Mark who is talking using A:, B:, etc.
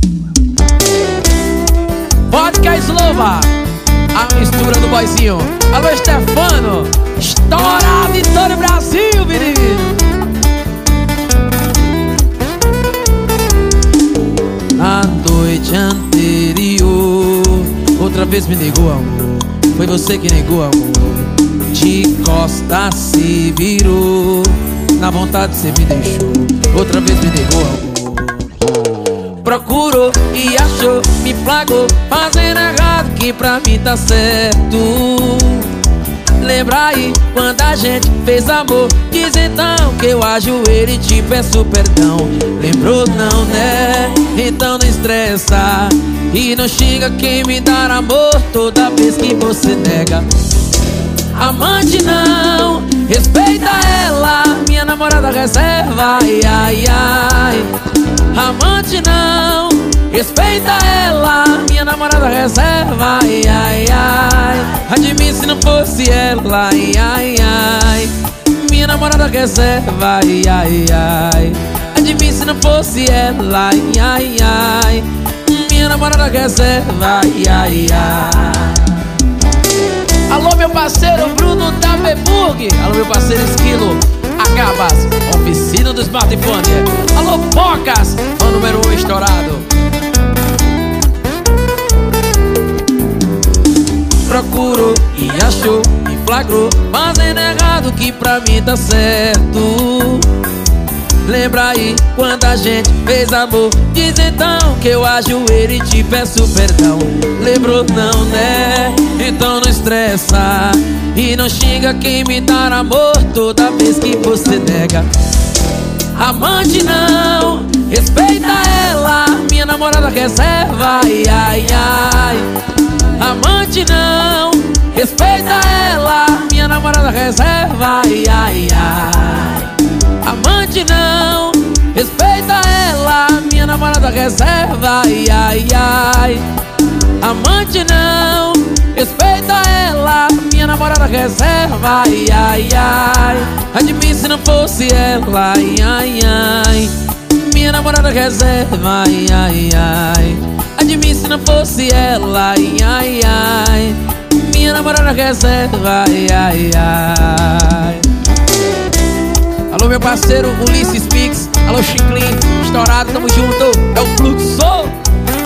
A: Vodka Slova, a mistura do boizinho. Alô, Stefano, estoura Vitória Brasil, menino. Na noite anterior, outra vez me negou, amor. Foi você que negou, amor. De costas se virou, na vontade você me deixou. Outra vez me negou, amor. Procurou e achou, me flagrou, fazendo errado que pra mim tá certo. Lembra aí quando a gente fez amor? Diz então que eu ajoelho e te peço perdão. Lembrou não, né? Então não estressa e não xinga quem me dá amor toda vez que você nega. Amante não, respeita ela, minha namorada reserva, ai, ai, ai. Amante não, respeita ela, minha namorada reserva, ai, ai, ai. Ai de mim se não fosse ela, ai, ai, ai. Minha namorada reserva, ai, ai, ai. Ai de mim se não fosse ela, ai, ai, ai. Minha namorada reserva, ai, ai, ai. Alô, meu parceiro Bruno da Beburg. Alô, meu parceiro Esquilo Acabas, oficina do smartphone. Alô, Pocas, fã número 1 estourado. Procurou e achou, me flagrou, fazendo errado que pra mim tá certo. Lembra aí quando a gente fez amor? Diz então que eu ajoelho e te peço perdão. Lembrou não, né? Então não estressa e não xinga quem me dá amor toda vez que você nega. Amante não, respeita ela, minha namorada reserva, ai, ai, ai. Amante não, respeita ela, minha namorada reserva, ai, ai, ai. Amante não, respeita ela, minha namorada reserva, ai, ai, ai. Amante não, respeita ela, minha namorada reserva, ai, ai, ai. Ai de mim se não fosse ela, ai, ai, ai. Minha namorada reserva, ai, ai, ai. Ai de mim se não fosse ela, ai, ai, ai. Minha namorada reserva, ai, ai, ai. Alô, meu parceiro Ulisses Pix. Alô, Chiclin, estourado, tamo junto. É o Fluxo.